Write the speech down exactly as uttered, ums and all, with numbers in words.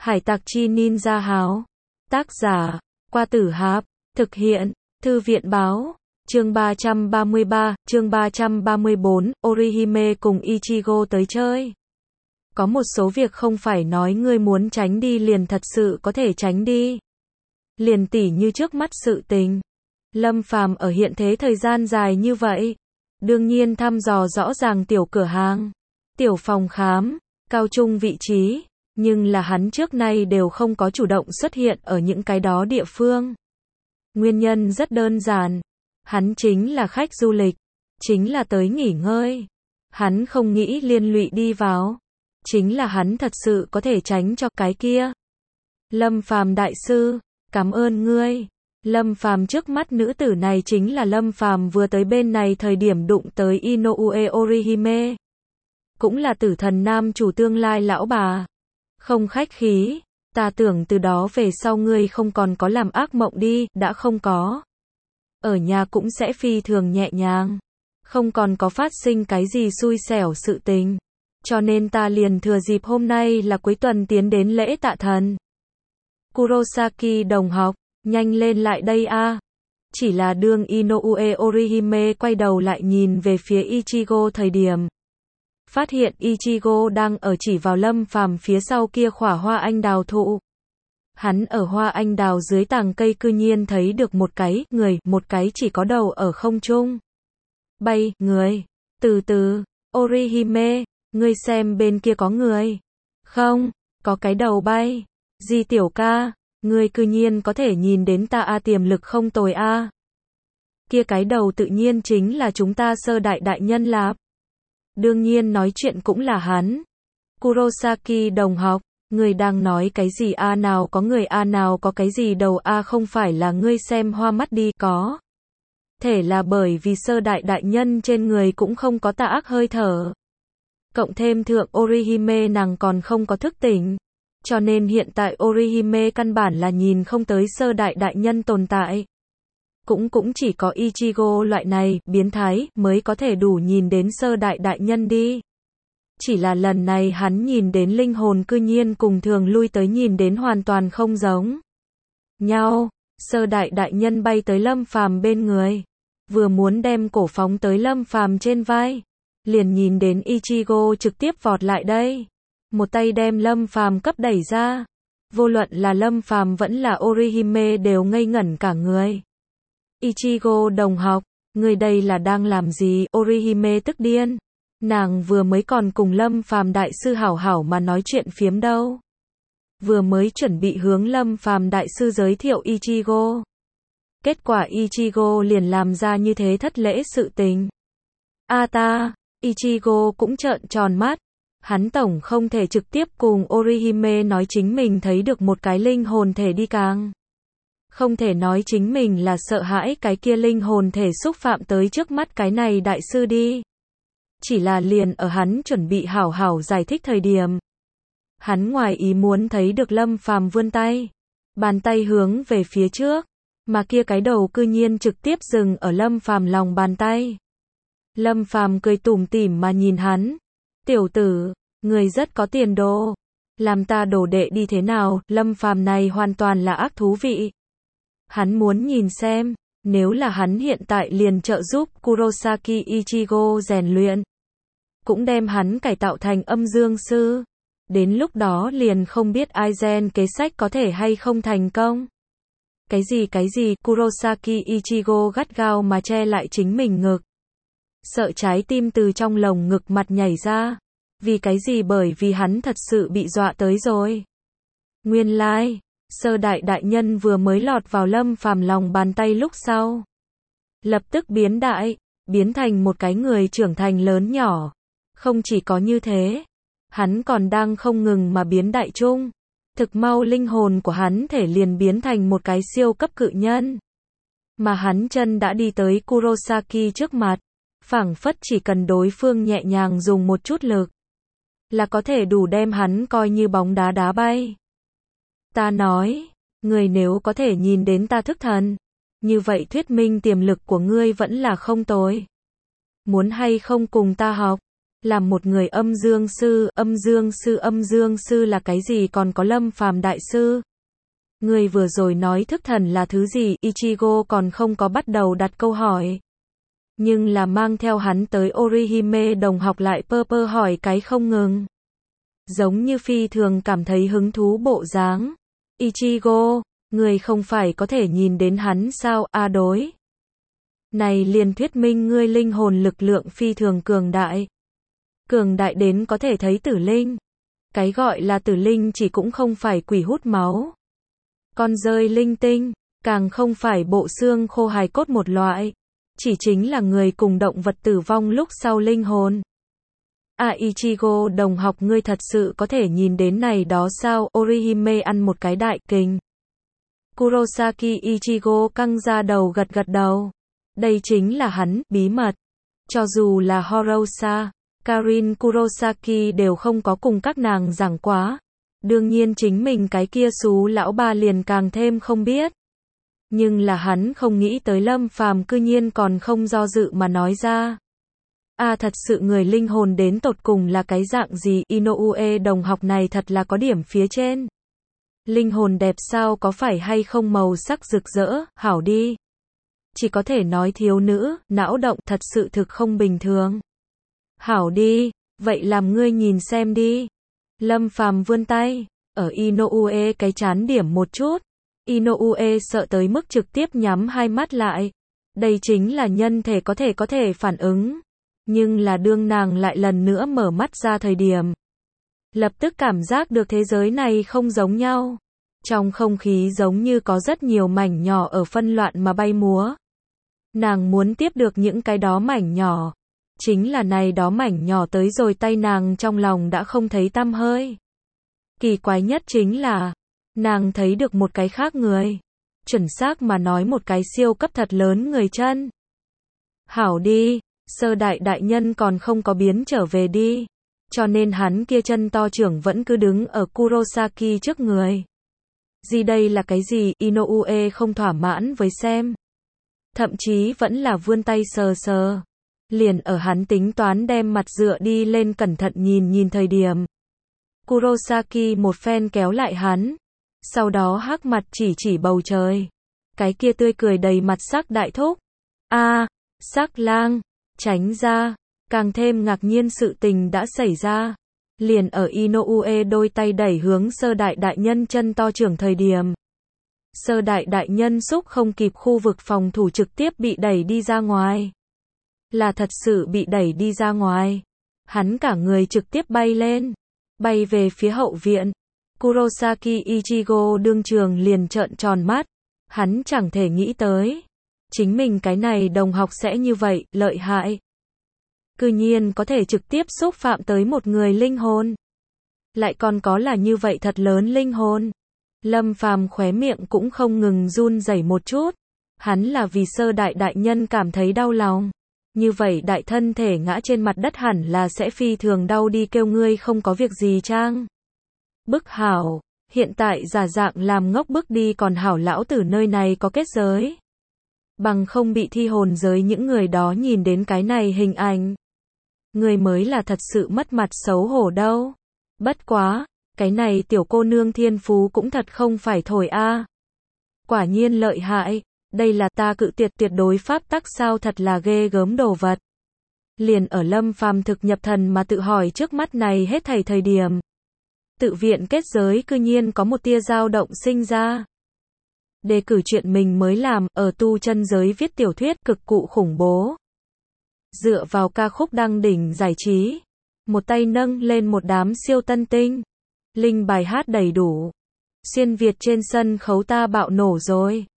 Hải tặc chi ninja háo. Tác giả, Qua Tử Hạp. Thực hiện, Thư viện báo. Chương ba trăm ba mươi ba, chương ba trăm ba mươi bốn, Orihime cùng Ichigo tới chơi. Có một số việc không phải nói ngươi muốn tránh đi liền thật sự có thể tránh đi. Liền tỉ như trước mắt sự tình. Lâm Phàm ở hiện thế thời gian dài như vậy. Đương nhiên thăm dò rõ ràng tiểu cửa hàng, tiểu phòng khám, cao trung vị trí. Nhưng là hắn trước nay đều không có chủ động xuất hiện ở những cái đó địa phương. Nguyên nhân rất đơn giản. Hắn chính là khách du lịch. Chính là tới nghỉ ngơi. Hắn không nghĩ liên lụy đi vào. Chính là hắn thật sự có thể tránh cho cái kia. Lâm Phàm đại sư, cảm ơn ngươi. Lâm Phàm trước mắt nữ tử này chính là Lâm Phàm vừa tới bên này thời điểm đụng tới Inoue Orihime. Cũng là tử thần nam chủ tương lai lão bà. Không khách khí, ta tưởng từ đó về sau ngươi không còn có làm ác mộng đi, đã không có. Ở nhà cũng sẽ phi thường nhẹ nhàng. Không còn có phát sinh cái gì xui xẻo sự tình. Cho nên ta liền thừa dịp hôm nay là cuối tuần tiến đến lễ tạ thần. Kurosaki đồng học, nhanh lên lại đây a. Chỉ là đương Inoue Orihime quay đầu lại nhìn về phía Ichigo thời điểm. Phát hiện Ichigo đang ở chỉ vào Lâm Phàm phía sau kia khỏa hoa anh đào thụ. Hắn ở hoa anh đào dưới tàng cây cư nhiên thấy được một cái người, một cái chỉ có đầu ở không trung. Bay, người. Từ từ, Orihime, ngươi xem bên kia có người. Không, có cái đầu bay. Di tiểu ca, ngươi cư nhiên có thể nhìn đến ta a, tiềm lực không tồi a. Kia cái đầu tự nhiên chính là chúng ta sơ đại đại nhân lạp. Đương nhiên nói chuyện cũng là hắn. Kurosaki đồng học, người đang nói cái gì a, nào có người a, nào có cái gì đầu a, không phải là ngươi xem hoa mắt đi, có. Thể là bởi vì sơ đại đại nhân trên người cũng không có tà ác hơi thở. Cộng thêm thượng Orihime nàng còn không có thức tỉnh. Cho nên hiện tại Orihime căn bản là nhìn không tới sơ đại đại nhân tồn tại. Cũng cũng chỉ có Ichigo loại này, biến thái, mới có thể đủ nhìn đến sơ đại đại nhân đi. Chỉ là lần này hắn nhìn đến linh hồn cư nhiên cùng thường lui tới nhìn đến hoàn toàn không giống nhau. Sơ đại đại nhân bay tới Lâm Phàm bên người. Vừa muốn đem cổ phóng tới Lâm Phàm trên vai. Liền nhìn đến Ichigo trực tiếp vọt lại đây. Một tay đem Lâm Phàm cấp đẩy ra. Vô luận là Lâm Phàm vẫn là Orihime đều ngây ngẩn cả người. Ichigo đồng học, người đây là đang làm gì? Orihime tức điên. Nàng vừa mới còn cùng Lâm Phàm đại sư hảo hảo mà nói chuyện phiếm đâu. Vừa mới chuẩn bị hướng Lâm Phàm đại sư giới thiệu Ichigo. Kết quả Ichigo liền làm ra như thế thất lễ sự tình. A ta, Ichigo cũng trợn tròn mắt. Hắn tổng không thể trực tiếp cùng Orihime nói chính mình thấy được một cái linh hồn thể đi càng. Không thể nói chính mình là sợ hãi cái kia linh hồn thể xúc phạm tới trước mắt cái này đại sư đi. Chỉ là liền ở hắn chuẩn bị hảo hảo giải thích thời điểm. Hắn ngoài ý muốn thấy được Lâm Phàm vươn tay. Bàn tay hướng về phía trước. Mà kia cái đầu cư nhiên trực tiếp dừng ở Lâm Phàm lòng bàn tay. Lâm Phàm cười tủm tỉm mà nhìn hắn. Tiểu tử, người rất có tiền đồ. Làm ta đồ đệ đi thế nào? Lâm Phàm này hoàn toàn là ác thú vị. Hắn muốn nhìn xem, nếu là hắn hiện tại liền trợ giúp Kurosaki Ichigo rèn luyện. Cũng đem hắn cải tạo thành âm dương sư. Đến lúc đó liền không biết Aizen kế sách có thể hay không thành công. Cái gì cái gì, Kurosaki Ichigo gắt gao mà che lại chính mình ngực. Sợ trái tim từ trong lồng ngực mặt nhảy ra. Vì cái gì? Bởi vì hắn thật sự bị dọa tới rồi. Nguyên lai, like, sơ đại đại nhân vừa mới lọt vào Lâm Phàm lòng bàn tay lúc sau. Lập tức biến đại, biến thành một cái người trưởng thành lớn nhỏ. Không chỉ có như thế, hắn còn đang không ngừng mà biến đại chung. Thực mau linh hồn của hắn thể liền biến thành một cái siêu cấp cự nhân. Mà hắn chân đã đi tới Kurosaki trước mặt. Phảng phất chỉ cần đối phương nhẹ nhàng dùng một chút lực. Là có thể đủ đem hắn coi như bóng đá đá bay. Ta nói, người nếu có thể nhìn đến ta thức thần. Như vậy thuyết minh tiềm lực của ngươi vẫn là không tồi. Muốn hay không cùng ta học? Làm một người âm dương sư, âm dương sư âm dương sư là cái gì còn có Lâm Phàm đại sư? Người vừa rồi nói thức thần là thứ gì? Ichigo còn không có bắt đầu đặt câu hỏi. Nhưng là mang theo hắn tới Orihime đồng học lại pơ pơ hỏi cái không ngừng. Giống như phi thường cảm thấy hứng thú bộ dáng. Ichigo, người không phải có thể nhìn đến hắn sao? A đối. Này liền thuyết minh ngươi linh hồn lực lượng phi thường cường đại. Cường đại đến có thể thấy tử linh. Cái gọi là tử linh chỉ cũng không phải quỷ hút máu. Con rơi linh tinh, càng không phải bộ xương khô hài cốt một loại. Chỉ chính là người cùng động vật tử vong lúc sau linh hồn. À Ichigo đồng học ngươi thật sự có thể nhìn đến này đó sao? Orihime ăn một cái đại kình. Kurosaki Ichigo căng ra đầu gật gật đầu. Đây chính là hắn, bí mật. Cho dù là Horosa, Karin Kurosaki đều không có cùng các nàng giảng quá. Đương nhiên chính mình cái kia xú lão ba liền càng thêm không biết. Nhưng là hắn không nghĩ tới Lâm Phàm cư nhiên còn không do dự mà nói ra. À thật sự người linh hồn đến tột cùng là cái dạng gì? Inoue đồng học này thật là có điểm phía trên. Linh hồn đẹp sao có phải hay không màu sắc rực rỡ, hảo đi. Chỉ có thể nói thiếu nữ, não động thật sự thực không bình thường. Hảo đi, vậy làm ngươi nhìn xem đi. Lâm Phàm vươn tay, ở Inoue cái chán điểm một chút. Inoue sợ tới mức trực tiếp nhắm hai mắt lại. Đây chính là nhân thể có thể có thể phản ứng. Nhưng là đương nàng lại lần nữa mở mắt ra thời điểm. Lập tức cảm giác được thế giới này không giống nhau. Trong không khí giống như có rất nhiều mảnh nhỏ ở phân loạn mà bay múa. Nàng muốn tiếp được những cái đó mảnh nhỏ. Chính là này đó mảnh nhỏ tới rồi tay nàng trong lòng đã không thấy tăm hơi. Kỳ quái nhất chính là, nàng thấy được một cái khác người. Chuẩn xác mà nói một cái siêu cấp thật lớn người chân. Hảo đi, sơ đại đại nhân còn không có biến trở về đi. Cho nên hắn kia chân to trưởng vẫn cứ đứng ở Kurosaki trước người. Gì đây là cái gì? Inoue không thỏa mãn với xem. Thậm chí vẫn là vươn tay sờ sờ. Liền ở hắn tính toán đem mặt dựa đi lên cẩn thận nhìn nhìn thời điểm. Kurosaki một phen kéo lại hắn. Sau đó hắc mặt chỉ chỉ bầu trời. Cái kia tươi cười đầy mặt sắc đại thúc. A, sắc lang, tránh ra. Càng thêm ngạc nhiên sự tình đã xảy ra. Liền ở Inoue đôi tay đẩy hướng sơ đại đại nhân chân to trưởng thời điểm. Sơ đại đại nhân xúc không kịp khu vực phòng thủ trực tiếp bị đẩy đi ra ngoài. Là thật sự bị đẩy đi ra ngoài. Hắn cả người trực tiếp bay lên. Bay về phía hậu viện. Kurosaki Ichigo đương trường liền trợn tròn mắt. Hắn chẳng thể nghĩ tới. Chính mình cái này đồng học sẽ như vậy, lợi hại. Cư nhiên có thể trực tiếp xúc phạm tới một người linh hồn. Lại còn có là như vậy thật lớn linh hồn. Lâm Phàm khóe miệng cũng không ngừng run rẩy một chút. Hắn là vì sơ đại đại nhân cảm thấy đau lòng. Như vậy đại thân thể ngã trên mặt đất hẳn là sẽ phi thường đau đi kêu ngươi không có việc gì chăng? Bức hảo, hiện tại giả dạng làm ngốc bức đi còn hảo lão tử nơi này có kết giới. Bằng không bị thi hồn giới những người đó nhìn đến cái này hình ảnh. Người mới là thật sự mất mặt xấu hổ đâu. Bất quá, cái này tiểu cô nương thiên phú cũng thật không phải thổi a. Quả nhiên lợi hại, đây là ta cự tuyệt tuyệt đối pháp tắc sao thật là ghê gớm đồ vật. Liền ở Lâm Phàm thực nhập thần mà tự hỏi trước mắt này hết thảy thời điểm. Tự viện kết giới cư nhiên có một tia dao động sinh ra. Đề cử chuyện mình mới làm ở tu chân giới viết tiểu thuyết cực cụ khủng bố. Dựa vào ca khúc đăng đỉnh giải trí. Một tay nâng lên một đám siêu tân tinh. Linh bài hát đầy đủ. Xuyên Việt trên sân khấu ta bạo nổ rồi.